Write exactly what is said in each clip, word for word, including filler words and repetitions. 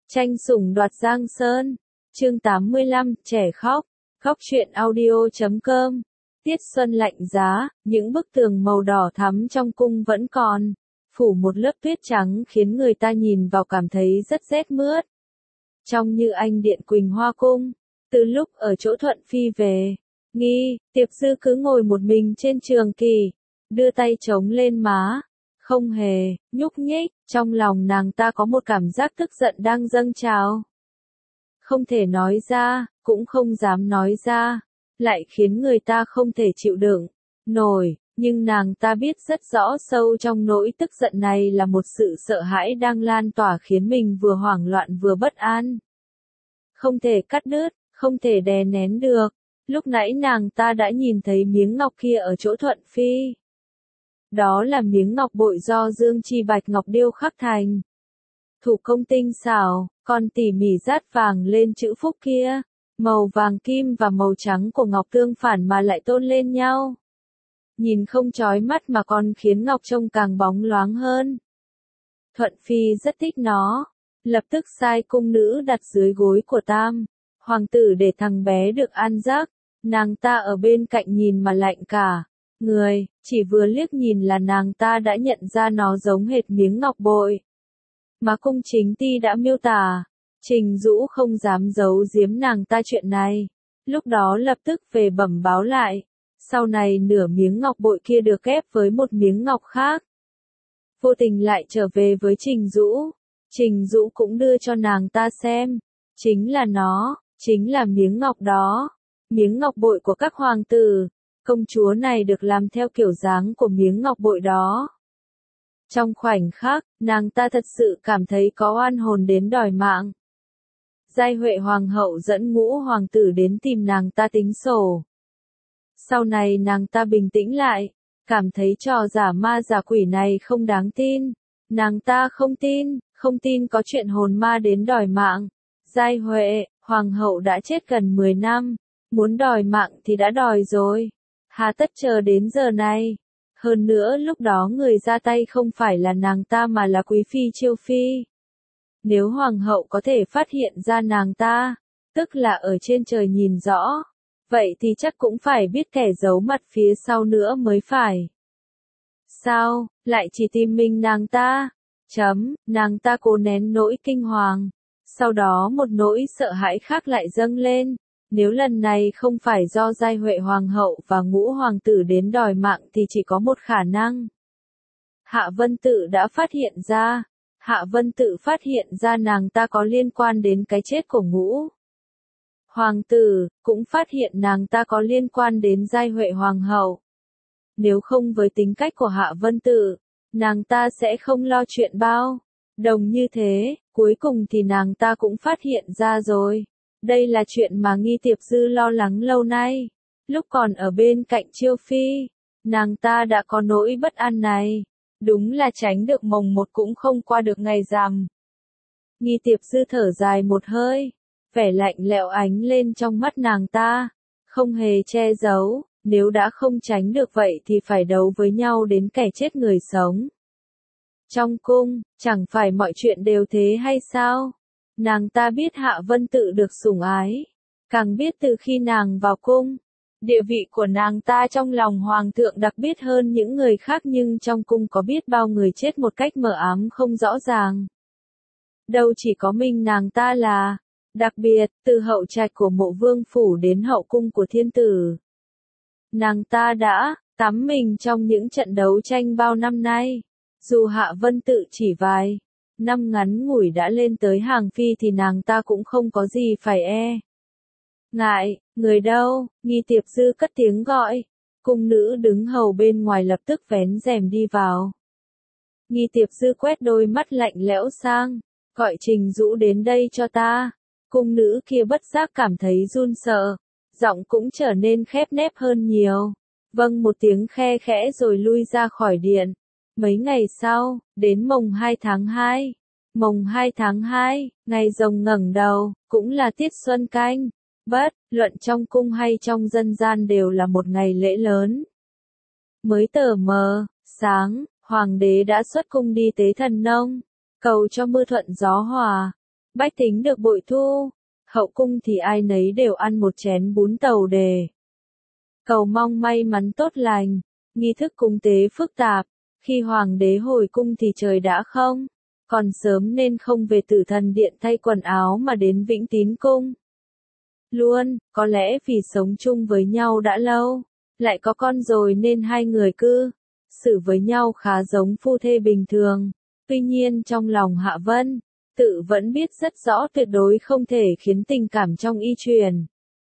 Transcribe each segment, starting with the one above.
Tranh sủng đoạt Giang Sơn. Chương tám mươi lăm, trẻ khóc. Khóc chuyện audio chấm com. Tiết xuân lạnh giá, những bức tường màu đỏ thắm trong cung vẫn còn phủ một lớp tuyết trắng khiến người ta nhìn vào cảm thấy rất rét mướt. Trong Như Anh điện Quỳnh Hoa cung, từ lúc ở chỗ Thuận Phi về, Nghi, Tiệp Dư cứ ngồi một mình trên trường kỷ, đưa tay chống lên má, không hề nhúc nhích. Trong lòng nàng ta có một cảm giác tức giận đang dâng trào. Không thể nói ra, cũng không dám nói ra, lại khiến người ta không thể chịu đựng nổi, nhưng nàng ta biết rất rõ sâu trong nỗi tức giận này là một sự sợ hãi đang lan tỏa khiến mình vừa hoảng loạn vừa bất an. Không thể cắt đứt, không thể đè nén được. Lúc nãy nàng ta đã nhìn thấy miếng ngọc kia ở chỗ Thuận Phi. Đó là miếng ngọc bội do Dương Chi Bạch Ngọc điêu khắc thành. Thủ công tinh xảo, còn tỉ mỉ dát vàng lên chữ phúc kia. Màu vàng kim và màu trắng của ngọc tương phản mà lại tôn lên nhau. Nhìn không chói mắt mà còn khiến ngọc trông càng bóng loáng hơn. Thuận Phi rất thích nó, lập tức sai cung nữ đặt dưới gối của Tam hoàng tử để thằng bé được an giấc. Nàng ta ở bên cạnh nhìn mà lạnh cả người, chỉ vừa liếc nhìn là nàng ta đã nhận ra nó giống hệt miếng ngọc bội mà cung chính ti đã miêu tả. Trình Dũ không dám giấu giếm nàng ta chuyện này, lúc đó lập tức về bẩm báo lại. Sau này nửa miếng ngọc bội kia được ghép với một miếng ngọc khác, vô tình lại trở về với Trình Dũ. Trình Dũ cũng đưa cho nàng ta xem, chính là nó, chính là miếng ngọc đó, miếng ngọc bội của các hoàng tử, công chúa này được làm theo kiểu dáng của miếng ngọc bội đó. Trong khoảnh khắc, nàng ta thật sự cảm thấy có oan hồn đến đòi mạng. Giai Huệ hoàng hậu dẫn Ngũ hoàng tử đến tìm nàng ta tính sổ. Sau này nàng ta bình tĩnh lại, cảm thấy trò giả ma giả quỷ này không đáng tin. Nàng ta không tin, không tin có chuyện hồn ma đến đòi mạng. Giai Huệ hoàng hậu đã chết gần mười năm, muốn đòi mạng thì đã đòi rồi, hà tất chờ đến giờ này. Hơn nữa lúc đó người ra tay không phải là nàng ta mà là Quý Phi Chiêu Phi. Nếu hoàng hậu có thể phát hiện ra nàng ta, tức là ở trên trời nhìn rõ, vậy thì chắc cũng phải biết kẻ giấu mặt phía sau nữa mới phải. Sao, lại chỉ tìm mình nàng ta? Chấm, nàng ta cố nén nỗi kinh hoàng. Sau đó một nỗi sợ hãi khác lại dâng lên. Nếu lần này không phải do Giai Huệ hoàng hậu và Ngũ hoàng tử đến đòi mạng thì chỉ có một khả năng. Hạ Vân Tự đã phát hiện ra. Hạ Vân Tự phát hiện ra nàng ta có liên quan đến cái chết của Ngũ hoàng tử, cũng phát hiện nàng ta có liên quan đến Giai Huệ hoàng hậu. Nếu không với tính cách của Hạ Vân Tự, nàng ta sẽ không lo chuyện bao đồng như thế. Cuối cùng thì nàng ta cũng phát hiện ra rồi. Đây là chuyện mà Nghi Tiệp Dư lo lắng lâu nay. Lúc còn ở bên cạnh Chiêu Phi, nàng ta đã có nỗi bất an này. Đúng là tránh được mồng một cũng không qua được ngày rằm. Nghi Tiệp Dư thở dài một hơi, vẻ lạnh lẽo ánh lên trong mắt nàng ta, không hề che giấu. Nếu đã không tránh được vậy thì phải đấu với nhau đến kẻ chết người sống. Trong cung, chẳng phải mọi chuyện đều thế hay sao? Nàng ta biết Hạ Vân Tự được sủng ái, càng biết từ khi nàng vào cung, địa vị của nàng ta trong lòng hoàng thượng đặc biệt hơn những người khác, nhưng trong cung có biết bao người chết một cách mờ ám không rõ ràng. Đâu chỉ có mình nàng ta là đặc biệt, từ hậu trạch của Mộ Vương phủ đến hậu cung của thiên tử. Nàng ta đã tắm mình trong những trận đấu tranh bao năm nay. Dù Hạ Vân Tự chỉ vài năm ngắn ngủi đã lên tới hàng phi thì nàng ta cũng không có gì phải e ngại. Người đâu? Nghi Tiệp Dư cất tiếng gọi. Cung nữ đứng hầu bên ngoài lập tức vén rèm đi vào. Nghi Tiệp Dư quét đôi mắt lạnh lẽo sang, gọi Trình Dũ đến đây cho ta. Cung nữ kia bất giác cảm thấy run sợ, giọng cũng trở nên khép nép hơn nhiều. Vâng một tiếng khe khẽ rồi lui ra khỏi điện. Mấy ngày sau, đến mồng hai tháng hai. Mồng hai tháng hai, ngày rồng ngẩng đầu, cũng là tiết xuân canh. Bất luận trong cung hay trong dân gian đều là một ngày lễ lớn. Mới tờ mờ sáng, hoàng đế đã xuất cung đi tế thần nông, cầu cho mưa thuận gió hòa. bách tính được bội thu. Hậu cung thì ai nấy đều ăn một chén bún tàu đề. Cầu mong may mắn tốt lành, nghi thức cúng tế phức tạp, khi hoàng đế hồi cung thì trời đã không, còn sớm nên không về Tử Thần Điện thay quần áo mà đến Vĩnh Tín Cung. Luôn, có lẽ vì sống chung với nhau đã lâu, lại có con rồi nên hai người cư xử với nhau khá giống phu thê bình thường. Tuy nhiên trong lòng Hạ Vân, tự vẫn biết rất rõ tuyệt đối không thể khiến tình cảm trong y truyền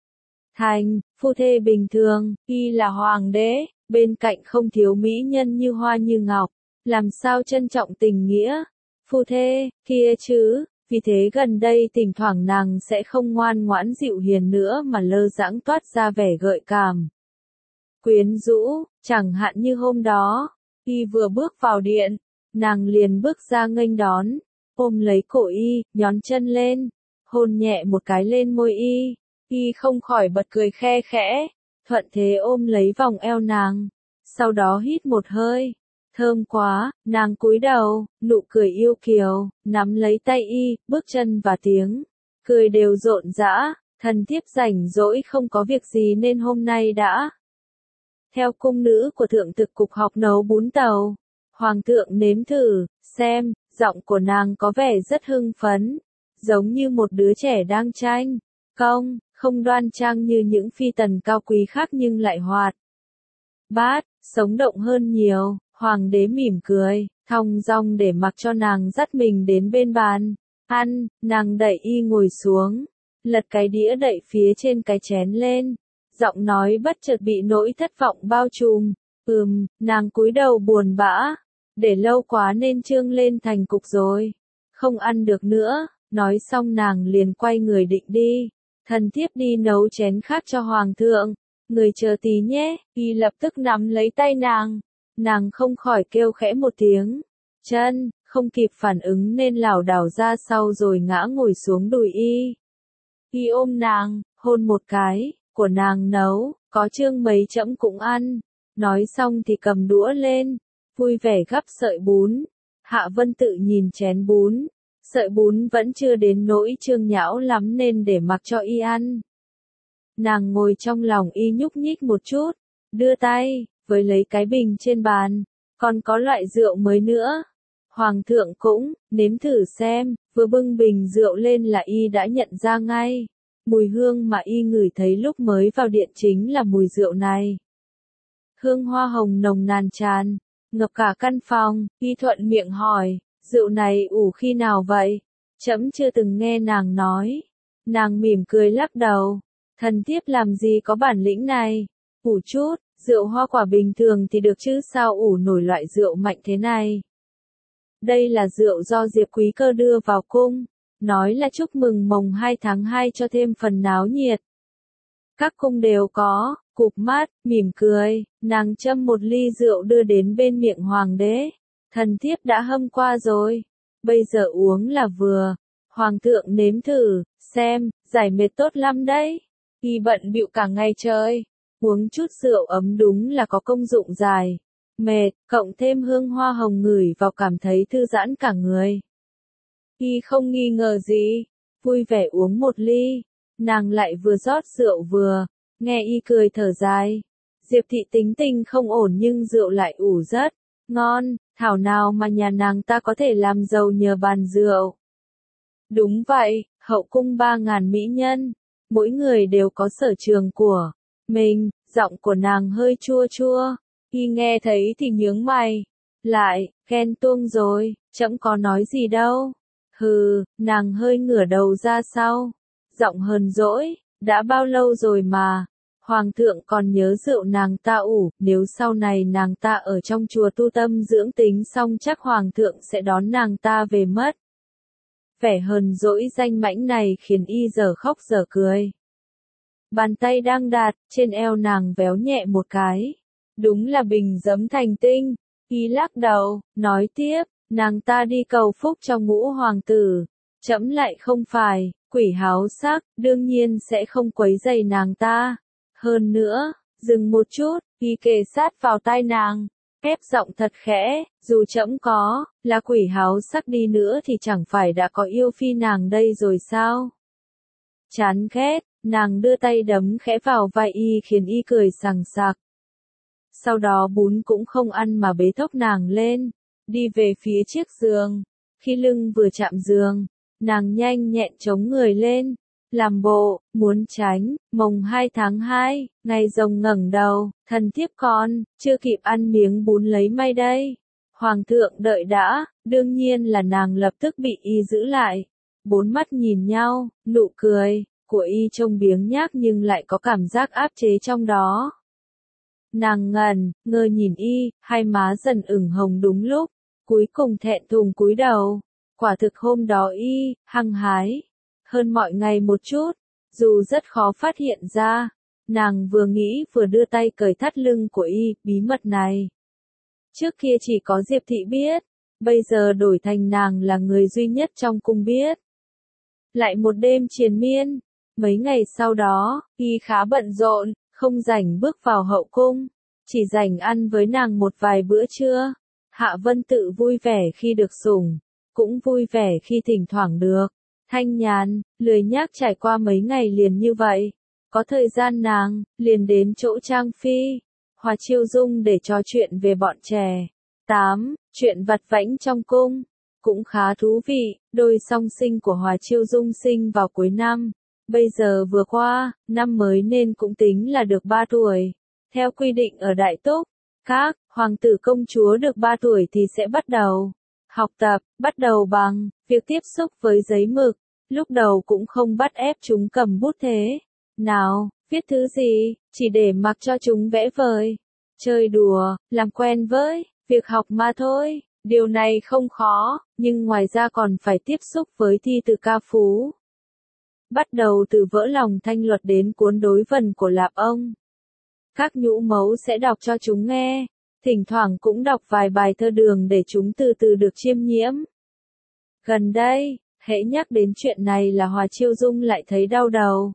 thành phu thê bình thường. Y là hoàng đế, bên cạnh không thiếu mỹ nhân như hoa như ngọc, làm sao trân trọng tình nghĩa phu thê kia chứ. Vì thế gần đây thỉnh thoảng nàng sẽ không ngoan ngoãn dịu hiền nữa mà lơ đãng toát ra vẻ gợi cảm, quyến rũ. Chẳng hạn như hôm đó, y vừa bước vào điện, nàng liền bước ra nghênh đón, ôm lấy cổ y, nhón chân lên, hôn nhẹ một cái lên môi y. Y không khỏi bật cười khe khẽ, thuận thế ôm lấy vòng eo nàng, sau đó hít một hơi. Thơm quá, nàng cúi đầu, nụ cười yêu kiều, nắm lấy tay y, bước chân và tiếng cười đều rộn rã. Thần thiếp rảnh rỗi không có việc gì nên hôm nay đã theo cung nữ của thượng thực cục học nấu bún tàu. Hoàng thượng nếm thử, xem, giọng của nàng có vẻ rất hưng phấn, giống như một đứa trẻ đang tranh công, không đoan trang như những phi tần cao quý khác nhưng lại hoạt bát, sống động hơn nhiều. Hoàng đế mỉm cười, thong dong để mặc cho nàng dắt mình đến bên bàn ăn. Nàng đẩy y ngồi xuống, lật cái đĩa đậy phía trên cái chén lên, giọng nói bất chợt bị nỗi thất vọng bao trùm. Ừm, nàng cúi đầu buồn bã, để lâu quá nên trương lên thành cục rồi, không ăn được nữa. Nói xong nàng liền quay người định đi. Thần thiếp đi nấu chén khác cho hoàng thượng, người chờ tí nhé. Y lập tức nắm lấy tay nàng, nàng không khỏi kêu khẽ một tiếng, chân, không kịp phản ứng nên lảo đảo ra sau rồi ngã ngồi xuống đùi y. Y ôm nàng, hôn một cái, của nàng nấu, có chương mấy trẫm cũng ăn. Nói xong thì cầm đũa lên, vui vẻ gắp sợi bún. Hạ Vân tự nhìn chén bún, sợi bún vẫn chưa đến nỗi trương nhão lắm nên để mặc cho y ăn. Nàng ngồi trong lòng y nhúc nhích một chút, đưa tay với lấy cái bình trên bàn, còn có loại rượu mới nữa. Hoàng thượng cũng nếm thử xem. Vừa bưng bình rượu lên là y đã nhận ra ngay, mùi hương mà y ngửi thấy lúc mới vào điện chính là mùi rượu này. Hương hoa hồng nồng nàn tràn ngập cả căn phòng. Y thuận miệng hỏi, rượu này ủ khi nào vậy? Trẫm chưa từng nghe nàng nói. Nàng mỉm cười lắc đầu, thần thiếp làm gì có bản lĩnh này. Ủ chút rượu hoa quả bình thường thì được chứ sao ủ nổi loại rượu mạnh thế này. Đây là rượu do Diệp Quý Cơ đưa vào cung, nói là chúc mừng mồng hai tháng hai cho thêm phần náo nhiệt. Các cung đều có. Cụp mắt, mỉm cười, nàng châm một ly rượu đưa đến bên miệng hoàng đế. Thần thiếp đã hâm qua rồi, bây giờ uống là vừa. Hoàng thượng nếm thử, xem, giải mệt tốt lắm đấy. Y bận bịu cả ngày trời, uống chút rượu ấm đúng là có công dụng giải mệt, cộng thêm hương hoa hồng ngửi vào cảm thấy thư giãn cả người. Y không nghi ngờ gì, vui vẻ uống một ly, nàng lại vừa rót rượu vừa nghe y cười thở dài. Diệp thị tính tình không ổn nhưng rượu lại ủ rất ngon, thảo nào mà nhà nàng ta có thể làm giàu nhờ bàn rượu. Đúng vậy, hậu cung ba ngàn mỹ nhân, mỗi người đều có sở trường của mình. Giọng của nàng hơi chua chua, y nghe thấy thì nhướng mày lại, ghen tuông rồi, trẫm có nói gì đâu. Hừ, nàng hơi ngửa đầu ra sau, giọng hờn dỗi, đã bao lâu rồi mà hoàng thượng còn nhớ rượu nàng ta ủ. Nếu sau này nàng ta ở trong chùa tu tâm dưỡng tính xong chắc hoàng thượng sẽ đón nàng ta về mất. Vẻ hờn dỗi danh mãnh này khiến y giờ khóc giờ cười. Bàn tay đang đặt trên eo nàng véo nhẹ một cái, đúng là bình giấm thành tinh. Y lắc đầu, nói tiếp, nàng ta đi cầu phúc cho ngũ hoàng tử, trẫm lại không phải quỷ háo sắc, đương nhiên sẽ không quấy rầy nàng ta. Hơn nữa, dừng một chút, y kề sát vào tai nàng, ép giọng thật khẽ, dù trẫm có, là quỷ háo sắc đi nữa thì chẳng phải đã có yêu phi nàng đây rồi sao? Chán ghét, nàng đưa tay đấm khẽ vào vai y khiến y cười sằng sặc. Sau đó bún cũng không ăn mà bế thốc nàng lên, đi về phía chiếc giường. Khi lưng vừa chạm giường, nàng nhanh nhẹn chống người lên, làm bộ, muốn tránh. Mồng hai tháng hai, ngày rồng ngẩng đầu, thần thiếp con, chưa kịp ăn miếng bún lấy may đây. Hoàng thượng đợi đã, đương nhiên là nàng lập tức bị y giữ lại. Bốn mắt nhìn nhau, nụ cười của y trông biếng nhác nhưng lại có cảm giác áp chế trong đó. Nàng ngẩn, ngơ nhìn y, hai má dần ửng hồng đúng lúc, cuối cùng thẹn thùng cúi đầu. Quả thực hôm đó y, hăng hái, hơn mọi ngày một chút, dù rất khó phát hiện ra. Nàng vừa nghĩ vừa đưa tay cởi thắt lưng của y, bí mật này. Trước kia chỉ có Diệp Thị biết, bây giờ đổi thành nàng là người duy nhất trong cung biết. Lại một đêm triền miên, mấy ngày sau đó, y khá bận rộn, không rảnh bước vào hậu cung, chỉ rảnh ăn với nàng một vài bữa trưa. Hạ Vân Tự vui vẻ khi được sủng, cũng vui vẻ khi thỉnh thoảng được thanh nhàn, lười nhác trải qua mấy ngày liền như vậy. Có thời gian nàng, liền đến chỗ Trang Phi, Hòa Chiêu Dung để trò chuyện về bọn trẻ. tám. Chuyện vặt vãnh trong cung, cũng khá thú vị, đôi song sinh của Hòa Chiêu Dung sinh vào cuối năm. Bây giờ vừa qua, năm mới nên cũng tính là được ba tuổi. Theo quy định ở Đại Túc, các hoàng tử công chúa được ba tuổi thì sẽ bắt đầu học tập, bắt đầu bằng việc tiếp xúc với giấy mực. Lúc đầu cũng không bắt ép chúng cầm bút thế nào, viết thứ gì, chỉ để mặc cho chúng vẽ vời, chơi đùa, làm quen với việc học mà thôi. Điều này không khó, nhưng ngoài ra còn phải tiếp xúc với thi từ ca phú. Bắt đầu từ vỡ lòng thanh luật đến cuốn đối vần của Lạp Ông. Các nhũ mẫu sẽ đọc cho chúng nghe, thỉnh thoảng cũng đọc vài bài thơ đường để chúng từ từ được chiêm nhiễm. Gần đây, hễ nhắc đến chuyện này là Hòa Chiêu Dung lại thấy đau đầu.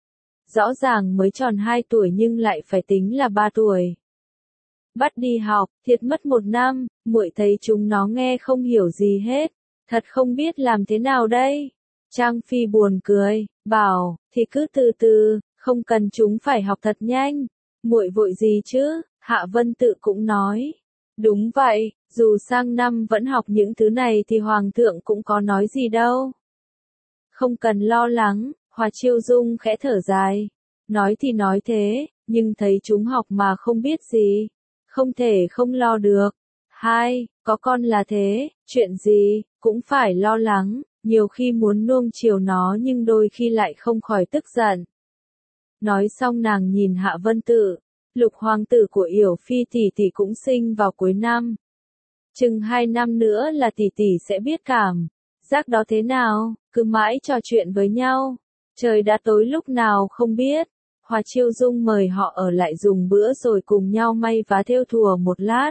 Rõ ràng mới tròn hai tuổi nhưng lại phải tính là ba tuổi. Bắt đi học, thiệt mất một năm, muội thấy chúng nó nghe không hiểu gì hết, thật không biết làm thế nào đây. Trang Phi buồn cười, bảo, thì cứ từ từ, không cần chúng phải học thật nhanh. Muội vội gì chứ? Hạ Vân Tự cũng nói. Đúng vậy, dù sang năm vẫn học những thứ này thì Hoàng thượng cũng có nói gì đâu. Không cần lo lắng, Hòa Chiêu Dung khẽ thở dài. Nói thì nói thế, nhưng thấy chúng học mà không biết gì. Không thể không lo được. Hai, có con là thế, chuyện gì, cũng phải lo lắng, nhiều khi muốn nuông chiều nó nhưng đôi khi lại không khỏi tức giận. Nói xong nàng nhìn Hạ Vân Tự, lục hoàng tử của Yểu Phi tỷ tỷ cũng sinh vào cuối năm. Chừng hai năm nữa là tỷ tỷ sẽ biết cảm giác đó thế nào, cứ mãi trò chuyện với nhau. Trời đã tối lúc nào không biết. Hòa Chiêu Dung mời họ ở lại dùng bữa rồi cùng nhau may vá thêu thùa một lát.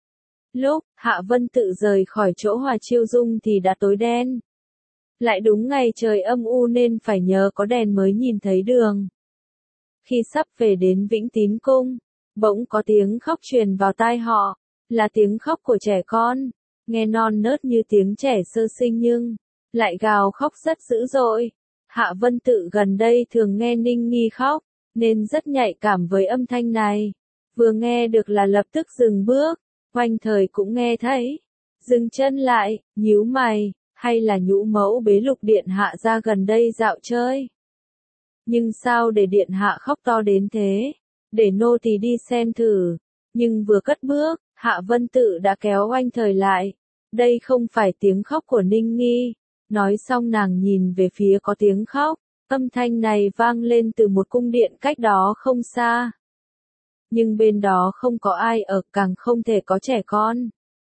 Lúc Hạ Vân Tự rời khỏi chỗ Hòa Chiêu Dung thì đã tối đen. Lại đúng ngày trời âm u nên phải nhờ có đèn mới nhìn thấy đường. Khi sắp về đến Vĩnh Tín Cung, bỗng có tiếng khóc truyền vào tai họ, là tiếng khóc của trẻ con, nghe non nớt như tiếng trẻ sơ sinh nhưng lại gào khóc rất dữ dội. Hạ Vân Tự gần đây thường nghe Ninh Nghi khóc, nên rất nhạy cảm với âm thanh này. Vừa nghe được là lập tức dừng bước, Oanh Thời cũng nghe thấy, dừng chân lại, nhíu mày, hay là nhũ mẫu bế Lục điện hạ ra gần đây dạo chơi. Nhưng sao để điện hạ khóc to đến thế? Để nô tỳ đi xem thử. Nhưng vừa cất bước, Hạ Vân Tự đã kéo Oanh Thời lại. Đây không phải tiếng khóc của Ninh Nghi. Nói xong nàng nhìn về phía có tiếng khóc. Âm thanh này vang lên từ một cung điện cách đó không xa. Nhưng bên đó không có ai ở, càng không thể có trẻ con.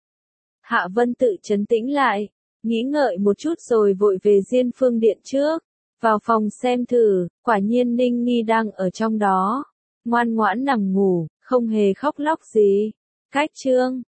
Hạ Vân Tự trấn tĩnh lại, nghĩ ngợi một chút rồi vội về Diên Phương Điện trước. Vào phòng xem thử, quả nhiên Ninh Nghi đang ở trong đó. Ngoan ngoãn nằm ngủ, không hề khóc lóc gì. Cách chương